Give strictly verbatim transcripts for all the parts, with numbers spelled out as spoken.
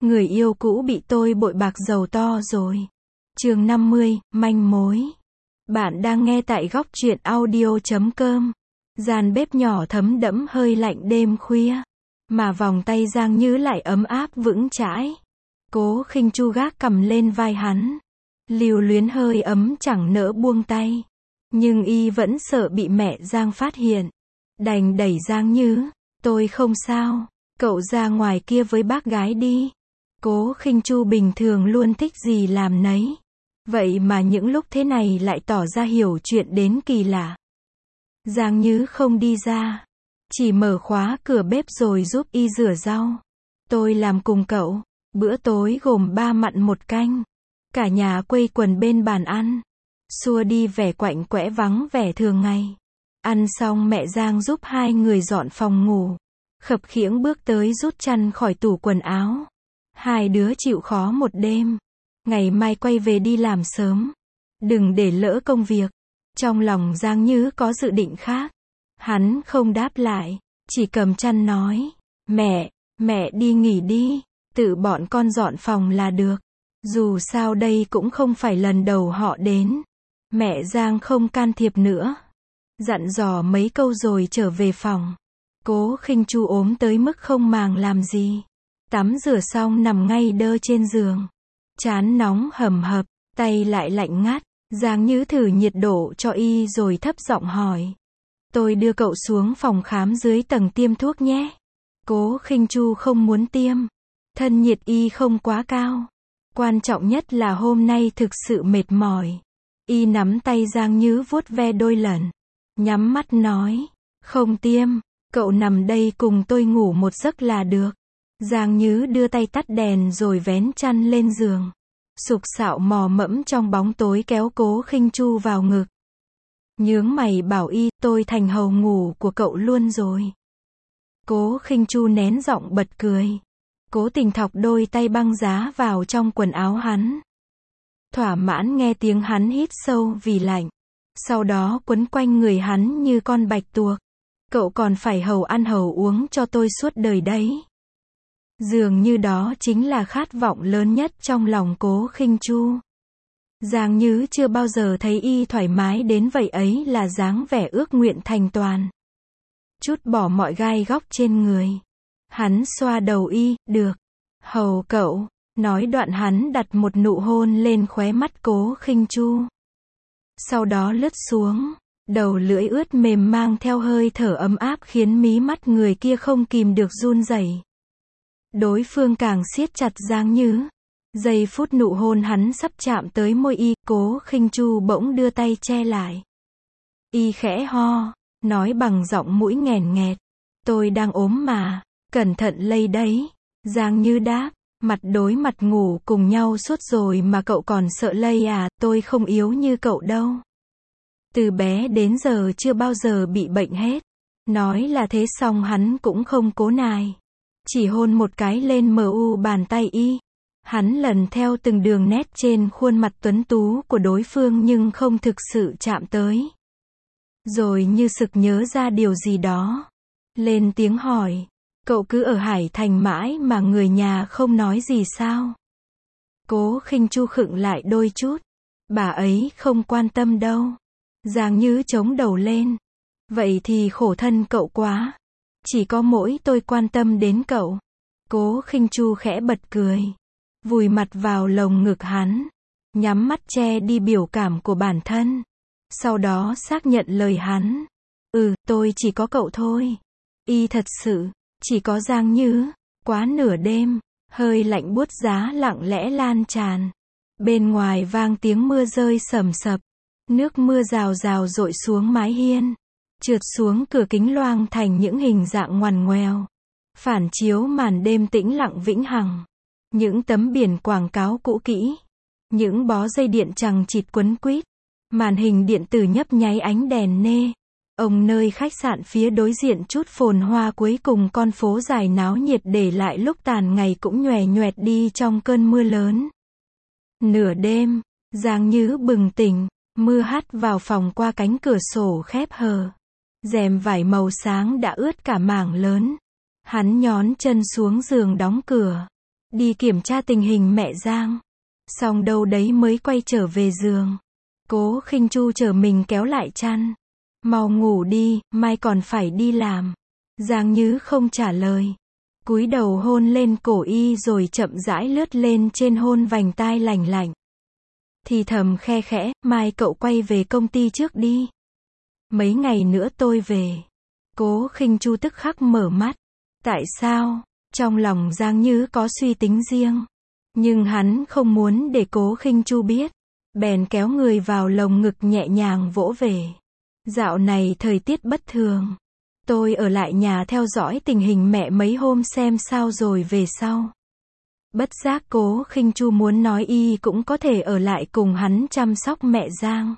Người yêu cũ bị tôi bội bạc giàu to rồi. Chương năm mươi, manh mối. Bạn đang nghe tại góc truyện audio chấm com. Gian bếp nhỏ thấm đẫm hơi lạnh đêm khuya, mà vòng tay Giang Như lại ấm áp vững chãi. Cố Khinh Chu gác cầm lên vai hắn, lưu luyến hơi ấm chẳng nỡ buông tay. Nhưng y vẫn sợ bị mẹ Giang phát hiện, đành đẩy Giang Như, tôi không sao, cậu ra ngoài kia với bác gái đi. Cố Khinh Chu bình thường luôn thích gì làm nấy, vậy mà những lúc thế này lại tỏ ra hiểu chuyện đến kỳ lạ. Giang Như không đi ra, chỉ mở khóa cửa bếp rồi giúp y rửa rau. Tôi làm cùng cậu. Bữa tối gồm ba mặn một canh. Cả nhà quây quần bên bàn ăn, xua đi vẻ quạnh quẽ vắng vẻ thường ngày. Ăn xong mẹ Giang giúp hai người dọn phòng ngủ, khập khiễng bước tới rút chăn khỏi tủ quần áo. Hai đứa chịu khó một đêm, ngày mai quay về đi làm sớm, đừng để lỡ công việc. Trong lòng Giang Như có dự định khác. Hắn không đáp lại, chỉ cầm chăn nói, mẹ, mẹ đi nghỉ đi, tự bọn con dọn phòng là được. Dù sao đây cũng không phải lần đầu họ đến. Mẹ Giang không can thiệp nữa, dặn dò mấy câu rồi trở về phòng. Cố Khinh Chu ốm tới mức không màng làm gì. Tắm rửa xong nằm ngay đơ trên giường, trán nóng hầm hập, tay lại lạnh ngắt. Giang Như thử nhiệt độ cho y rồi thấp giọng hỏi, tôi đưa cậu xuống phòng khám dưới tầng tiêm thuốc nhé. Cố Khinh Chu không muốn tiêm, thân nhiệt y không quá cao. Quan trọng nhất là hôm nay thực sự mệt mỏi. Y nắm tay Giang Như vuốt ve đôi lần, nhắm mắt nói, không tiêm, cậu nằm đây cùng tôi ngủ một giấc là được. Giang Như đưa tay tắt đèn rồi vén chăn lên giường, sục sạo mò mẫm trong bóng tối kéo Cố Khinh Chu vào ngực. Nhướng mày bảo y, tôi thành hầu ngủ của cậu luôn rồi. Cố Khinh Chu nén giọng bật cười, cố tình thọc đôi tay băng giá vào trong quần áo hắn. Thỏa mãn nghe tiếng hắn hít sâu vì lạnh, sau đó quấn quanh người hắn như con bạch tuộc. Cậu còn phải hầu ăn hầu uống cho tôi suốt đời đấy. Dường như đó chính là khát vọng lớn nhất trong lòng Cố Khinh Chu. Giang Như chưa bao giờ thấy y thoải mái đến vậy ấy, là dáng vẻ ước nguyện thành toàn. Chút bỏ mọi gai góc trên người, hắn xoa đầu y, được, hầu cậu, nói đoạn hắn đặt một nụ hôn lên khóe mắt Cố Khinh Chu. Sau đó lướt xuống, đầu lưỡi ướt mềm mang theo hơi thở ấm áp khiến mí mắt người kia không kìm được run rẩy. Đối phương càng siết chặt Giang Như. Giây phút nụ hôn hắn sắp chạm tới môi y, Cố Khinh Chu bỗng đưa tay che lại. Y khẽ ho, nói bằng giọng mũi nghèn nghẹt, tôi đang ốm mà, cẩn thận lây đấy. Giang Như đáp, mặt đối mặt ngủ cùng nhau suốt rồi mà cậu còn sợ lây à, tôi không yếu như cậu đâu. Từ bé đến giờ chưa bao giờ bị bệnh hết. Nói là thế xong hắn cũng không cố nài, chỉ hôn một cái lên mờ u bàn tay y. Hắn lần theo từng đường nét trên khuôn mặt tuấn tú của đối phương nhưng không thực sự chạm tới. Rồi như sực nhớ ra điều gì đó, lên tiếng hỏi, cậu cứ ở Hải Thành mãi mà người nhà không nói gì sao? Cố Khinh Chu khựng lại đôi chút, bà ấy không quan tâm đâu. Giang Như chống đầu lên, vậy thì khổ thân cậu quá, chỉ có mỗi tôi quan tâm đến cậu. Cố Khinh Chu khẽ bật cười, vùi mặt vào lồng ngực hắn, nhắm mắt che đi biểu cảm của bản thân. Sau đó xác nhận lời hắn, ừ, tôi chỉ có cậu thôi. Y thật sự, chỉ có Giang Như. Quá nửa đêm, hơi lạnh buốt giá lặng lẽ lan tràn. Bên ngoài vang tiếng mưa rơi sầm sập, nước mưa rào rào dội xuống mái hiên, trượt xuống cửa kính loang thành những hình dạng ngoằn ngoèo, phản chiếu màn đêm tĩnh lặng vĩnh hằng. Những tấm biển quảng cáo cũ kỹ, những bó dây điện chằng chịt quấn quýt, màn hình điện tử nhấp nháy ánh đèn nê. Ông nơi khách sạn phía đối diện chút phồn hoa cuối cùng con phố dài náo nhiệt để lại lúc tàn ngày cũng nhòe nhoẹt đi trong cơn mưa lớn. Nửa đêm, Giang Như bừng tỉnh, mưa hắt vào phòng qua cánh cửa sổ khép hờ. Rèm vải màu sáng đã ướt cả mảng lớn. Hắn nhón chân xuống giường đóng cửa, đi kiểm tra tình hình mẹ Giang. Xong đâu đấy mới quay trở về giường. Cố Khinh Chu chờ mình kéo lại chăn. Mau ngủ đi, mai còn phải đi làm. Giang Nhứ không trả lời. Cúi đầu hôn lên cổ y rồi chậm rãi lướt lên trên hôn vành tai lành lạnh. Thì thầm khe khẽ, mai cậu quay về công ty trước đi. Mấy ngày nữa tôi về. Cố Khinh Chu tức khắc mở mắt. Tại sao? Trong lòng Giang Nhứ có suy tính riêng. Nhưng hắn không muốn để Cố Khinh Chu biết. Bèn kéo người vào lồng ngực nhẹ nhàng vỗ về. Dạo này thời tiết bất thường. Tôi ở lại nhà theo dõi tình hình mẹ mấy hôm xem sao rồi về sau. Bất giác Cố Khinh Chu muốn nói y cũng có thể ở lại cùng hắn chăm sóc mẹ Giang.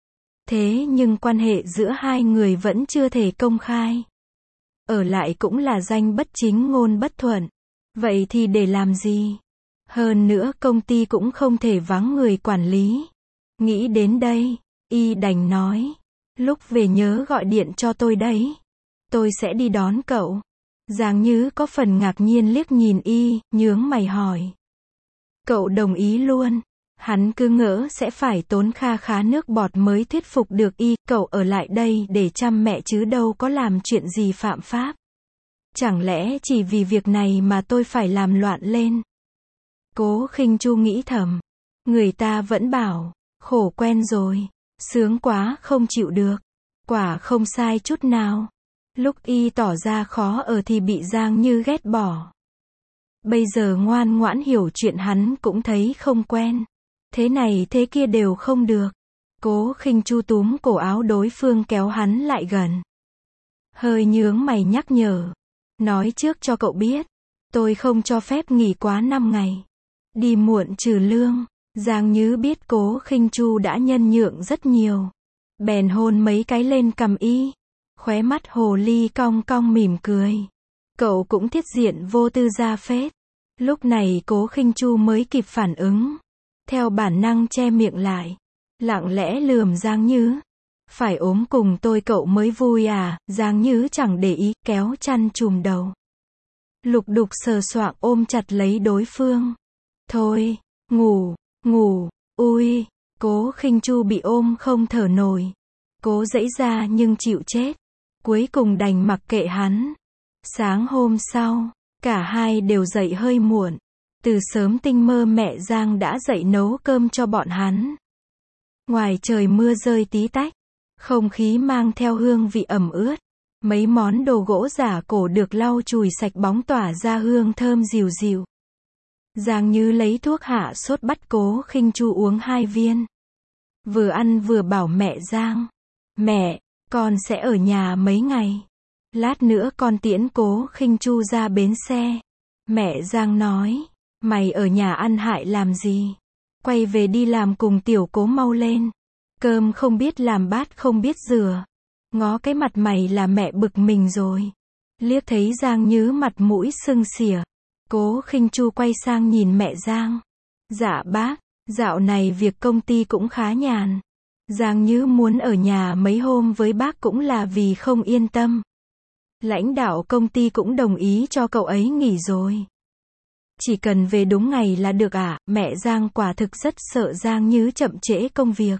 Thế nhưng quan hệ giữa hai người vẫn chưa thể công khai. Ở lại cũng là danh bất chính ngôn bất thuận. Vậy thì để làm gì? Hơn nữa công ty cũng không thể vắng người quản lý. Nghĩ đến đây, y đành nói. Lúc về nhớ gọi điện cho tôi đấy. Tôi sẽ đi đón cậu. Giang Nhứ có phần ngạc nhiên liếc nhìn y, nhướng mày hỏi. Cậu đồng ý luôn. Hắn cứ ngỡ sẽ phải tốn kha khá nước bọt mới thuyết phục được y, cậu ở lại đây để chăm mẹ chứ đâu có làm chuyện gì phạm pháp. Chẳng lẽ chỉ vì việc này mà tôi phải làm loạn lên? Cố Khinh Chu nghĩ thầm. Người ta vẫn bảo, khổ quen rồi, sướng quá không chịu được. Quả không sai chút nào. Lúc y tỏ ra khó ở thì bị Giang Như ghét bỏ. Bây giờ ngoan ngoãn hiểu chuyện hắn cũng thấy không quen. Thế này thế kia đều không được. Cố Khinh Chu túm cổ áo đối phương kéo hắn lại gần. Hơi nhướng mày nhắc nhở. Nói trước cho cậu biết. Tôi không cho phép nghỉ quá năm ngày. Đi muộn trừ lương. Giang Nhứ biết Cố Khinh Chu đã nhân nhượng rất nhiều. Bèn hôn mấy cái lên cằm y. Khóe mắt hồ ly cong cong mỉm cười. Cậu cũng thiết diện vô tư ra phết. Lúc này Cố Khinh Chu mới kịp phản ứng. Theo bản năng che miệng lại. Lặng lẽ lườm Giang Nhứ. Phải ốm cùng tôi cậu mới vui à? Giang Nhứ chẳng để ý, kéo chăn trùm đầu. Lục đục sờ soạng ôm chặt lấy đối phương. Thôi, ngủ, ngủ, ui. Cố Khinh Chu bị ôm không thở nổi. Cố giãy ra nhưng chịu chết. Cuối cùng đành mặc kệ hắn. Sáng hôm sau, cả hai đều dậy hơi muộn. Từ sớm tinh mơ mẹ Giang đã dậy nấu cơm cho bọn hắn. Ngoài trời mưa rơi tí tách. Không khí mang theo hương vị ẩm ướt. Mấy món đồ gỗ giả cổ được lau chùi sạch bóng tỏa ra hương thơm dịu dịu. Giang Như lấy thuốc hạ sốt bắt Cố Khinh Chu uống hai viên. Vừa ăn vừa bảo mẹ Giang. Mẹ, con sẽ ở nhà mấy ngày. Lát nữa con tiễn Cố Khinh Chu ra bến xe. Mẹ Giang nói. Mày ở nhà ăn hại làm gì? Quay về đi làm cùng tiểu Cố mau lên. Cơm không biết làm bát không biết rửa. Ngó cái mặt mày là mẹ bực mình rồi. Liếc thấy Giang Nhứ mặt mũi sưng xỉa. Cố Khinh Chu quay sang nhìn mẹ Giang. Dạ bác, dạo này việc công ty cũng khá nhàn. Giang Nhứ muốn ở nhà mấy hôm với bác cũng là vì không yên tâm. Lãnh đạo công ty cũng đồng ý cho cậu ấy nghỉ rồi. Chỉ cần về đúng ngày là được ạ. À? Mẹ Giang quả thực rất sợ Giang Nhứ chậm trễ công việc.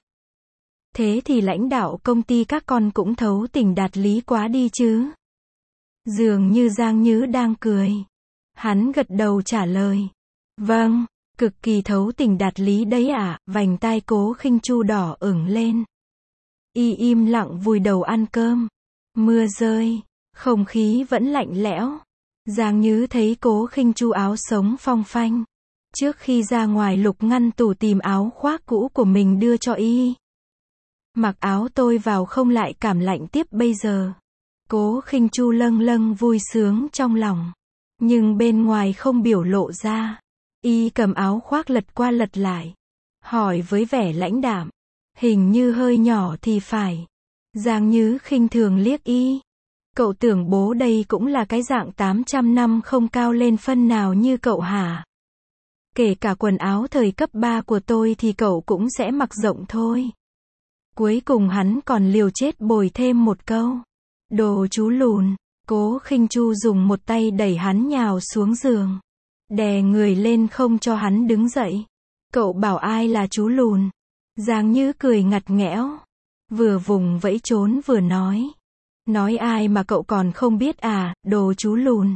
Thế thì lãnh đạo công ty các con cũng thấu tình đạt lý quá đi chứ. Dường như Giang Nhứ đang cười. Hắn gật đầu trả lời. Vâng, cực kỳ thấu tình đạt lý đấy ạ. À? Vành tai Cố Khinh Chu đỏ ửng lên. Y im lặng vùi đầu ăn cơm. Mưa rơi, không khí vẫn lạnh lẽo. Giang Nhứ thấy Cố Khinh Chu áo sống phong phanh. Trước khi ra ngoài lục ngăn tủ tìm áo khoác cũ của mình đưa cho y. Mặc áo tôi vào không lại cảm lạnh tiếp bây giờ. Cố Khinh Chu lâng lâng vui sướng trong lòng. Nhưng bên ngoài không biểu lộ ra. Y cầm áo khoác lật qua lật lại. Hỏi với vẻ lãnh đạm. Hình như hơi nhỏ thì phải. Giang Nhứ khinh thường liếc y. Cậu tưởng bố đây cũng là cái dạng tám trăm năm không cao lên phân nào như cậu hả? Kể cả quần áo thời cấp ba của tôi thì cậu cũng sẽ mặc rộng thôi. Cuối cùng hắn còn liều chết bồi thêm một câu. Đồ chú lùn. Cố Khinh Chu dùng một tay đẩy hắn nhào xuống giường. đè người lên không cho hắn đứng dậy. Cậu bảo ai là chú lùn? Giang Như cười ngặt nghẽo, vừa vùng vẫy trốn vừa nói. Nói ai mà cậu còn không biết à, đồ chú lùn.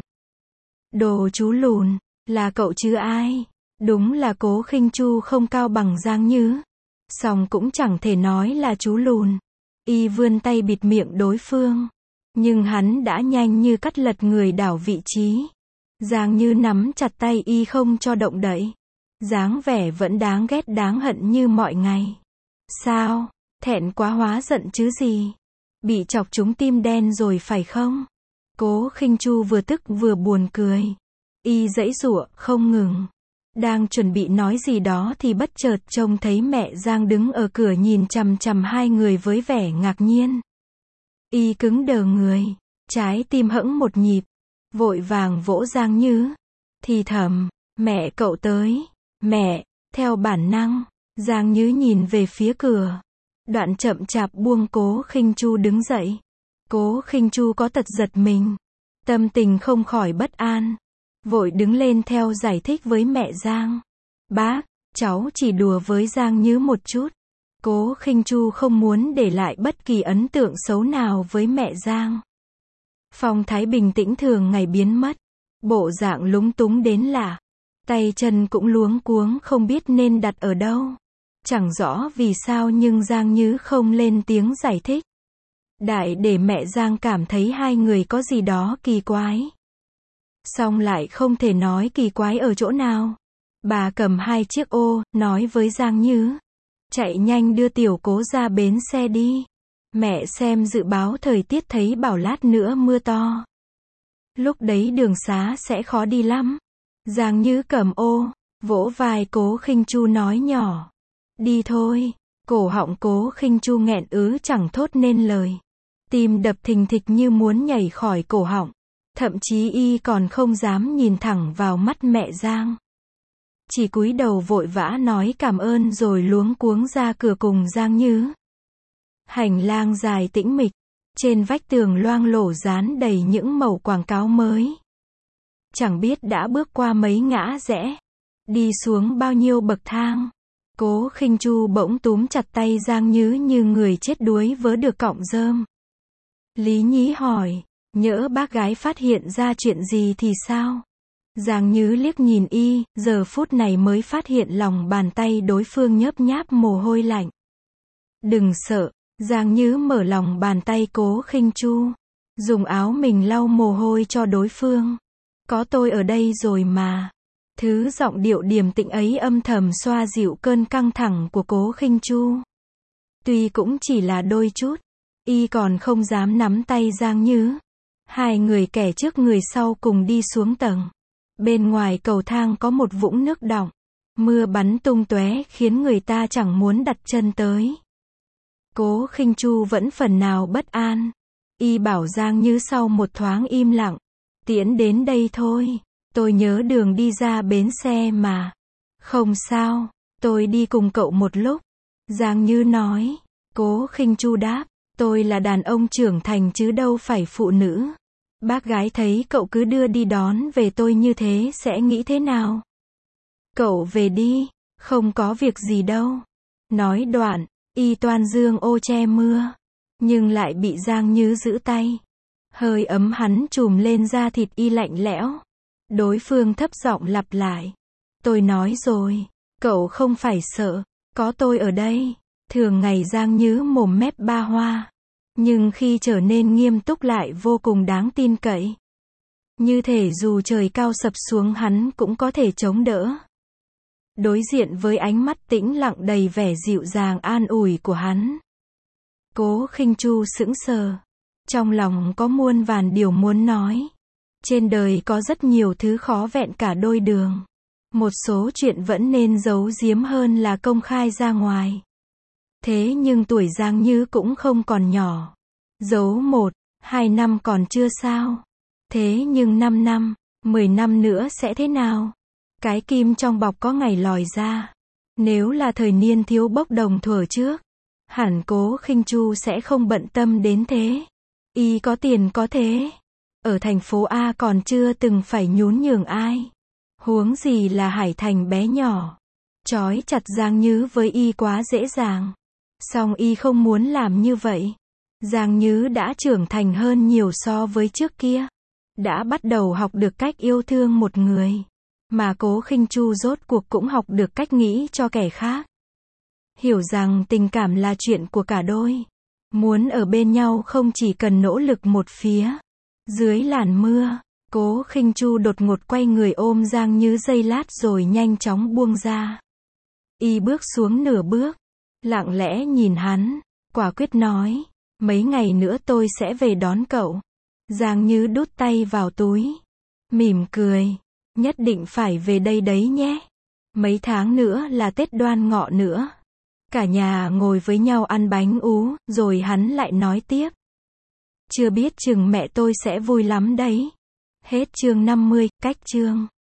Đồ chú lùn, là cậu chứ ai? Đúng là Cố Khinh Chu không cao bằng Giang Như. Song cũng chẳng thể nói là chú lùn. Y vươn tay bịt miệng đối phương. Nhưng hắn đã nhanh như cắt lật người đảo vị trí. Giang Như nắm chặt tay Y không cho động đậy. Dáng vẻ vẫn đáng ghét đáng hận như mọi ngày. Sao? Thẹn quá hóa giận chứ gì? Bị chọc trúng tim đen rồi phải không? Cố Khinh Chu vừa tức vừa buồn cười. Y giãy giụa không ngừng. Đang chuẩn bị nói gì đó thì bất chợt trông thấy mẹ Giang đứng ở cửa nhìn chằm chằm hai người với vẻ ngạc nhiên. Y cứng đờ người, trái tim hẫng một nhịp, vội vàng vỗ Giang Như, thì thầm, mẹ cậu tới, mẹ, theo bản năng, Giang Như nhìn về phía cửa, đoạn chậm chạp buông Cố Khinh Chu đứng dậy. Cố Khinh Chu có tật giật mình, tâm tình không khỏi bất an, vội đứng lên theo giải thích với mẹ Giang. Bác, cháu chỉ đùa với Giang Như một chút. Cố Khinh Chu không muốn để lại bất kỳ ấn tượng xấu nào với mẹ Giang. Phong thái bình tĩnh thường ngày biến mất, bộ dạng lúng túng đến lạ, tay chân cũng luống cuống không biết nên đặt ở đâu. Chẳng rõ vì sao nhưng Giang Như không lên tiếng giải thích. Đại để mẹ Giang cảm thấy hai người có gì đó kỳ quái. Song lại không thể nói kỳ quái ở chỗ nào. Bà cầm hai chiếc ô, nói với Giang Như. Chạy nhanh đưa tiểu Cố ra bến xe đi. Mẹ xem dự báo thời tiết thấy bảo lát nữa mưa to. Lúc đấy đường xá sẽ khó đi lắm. Giang Như cầm ô, vỗ vai Cố Khinh Chu nói nhỏ. Đi thôi. Cổ họng Cố Khinh Chu nghẹn ứ chẳng thốt nên lời. Tim đập thình thịch như muốn nhảy khỏi cổ họng. Thậm chí Y còn không dám nhìn thẳng vào mắt mẹ Giang. Chỉ cúi đầu vội vã nói cảm ơn rồi luống cuống ra cửa cùng Giang Như. Hành lang dài tĩnh mịch, trên vách tường loang lổ dán đầy những mẩu quảng cáo mới. Chẳng biết đã bước qua mấy ngã rẽ, đi xuống bao nhiêu bậc thang. Cố Khinh Chu bỗng túm chặt tay Giang Như như người chết đuối vớ được cọng rơm. Lý nhí hỏi, nhỡ bác gái phát hiện ra chuyện gì thì sao? Giang Như liếc nhìn Y, giờ phút này mới phát hiện lòng bàn tay đối phương nhớp nháp mồ hôi lạnh. Đừng sợ, Giang Như mở lòng bàn tay Cố Khinh Chu, dùng áo mình lau mồ hôi cho đối phương. Có tôi ở đây rồi mà. Thứ giọng điệu điềm tĩnh ấy âm thầm xoa dịu cơn căng thẳng của Cố Khinh Chu. Tuy cũng chỉ là đôi chút, Y còn không dám nắm tay Giang Như. Hai người kẻ trước người sau cùng đi xuống tầng. Bên ngoài cầu thang có một vũng nước đọng. Mưa bắn tung tóe khiến người ta chẳng muốn đặt chân tới. Cố Khinh Chu vẫn phần nào bất an. Y bảo Giang Như sau một thoáng im lặng. Tiễn đến đây thôi. Tôi nhớ đường đi ra bến xe mà. Không sao, tôi đi cùng cậu một lúc. Giang Như nói. Cố Khinh Chu đáp. Tôi là đàn ông trưởng thành chứ đâu phải phụ nữ. Bác gái thấy cậu cứ đưa đi đón về tôi như thế sẽ nghĩ thế nào? Cậu về đi, không có việc gì đâu. Nói đoạn, Y toan dương ô che mưa, nhưng lại bị Giang Như giữ tay. Hơi ấm hắn trùm lên da thịt Y lạnh lẽo. Đối phương thấp giọng lặp lại. Tôi nói rồi, cậu không phải sợ, có tôi ở đây. Thường ngày Giang Như mồm mép ba hoa, nhưng khi trở nên nghiêm túc lại vô cùng đáng tin cậy. Như thể dù trời cao sập xuống hắn cũng có thể chống đỡ. Đối diện với ánh mắt tĩnh lặng đầy vẻ dịu dàng an ủi của hắn, Cố Khinh Chu sững sờ. Trong lòng có muôn vàn điều muốn nói. Trên đời có rất nhiều thứ khó vẹn cả đôi đường. Một số chuyện vẫn nên giấu giếm hơn là công khai ra ngoài. Thế nhưng tuổi Giang Như cũng không còn nhỏ. Giấu một, hai năm còn chưa sao. Thế nhưng năm năm, mười năm nữa sẽ thế nào? Cái kim trong bọc có ngày lòi ra. Nếu là thời niên thiếu bốc đồng thuở trước, hẳn Cố Khinh Chu sẽ không bận tâm đến thế. Y có tiền có thế. Ở thành phố A còn chưa từng phải nhún nhường ai. Huống gì là Hải Thành bé nhỏ. Trói chặt Giang Nhứ với y quá dễ dàng. Song y không muốn làm như vậy. Giang Nhứ đã trưởng thành hơn nhiều so với trước kia. Đã bắt đầu học được cách yêu thương một người. Mà Cố Khinh Chu rốt cuộc cũng học được cách nghĩ cho kẻ khác. Hiểu rằng tình cảm là chuyện của cả đôi. Muốn ở bên nhau không chỉ cần nỗ lực một phía. Dưới làn mưa, Cố Khinh Chu đột ngột quay người ôm Giang Nhứ giây lát rồi nhanh chóng buông ra. Y bước xuống nửa bước, lặng lẽ nhìn hắn, quả quyết nói, mấy ngày nữa tôi sẽ về đón cậu. Giang Nhứ đút tay vào túi, mỉm cười, nhất định phải về đây đấy nhé. Mấy tháng nữa là Tết Đoan Ngọ nữa. Cả nhà ngồi với nhau ăn bánh ú, rồi hắn lại nói tiếp. Chưa biết chừng mẹ tôi sẽ vui lắm đấy. Hết chương năm mươi, cách chương.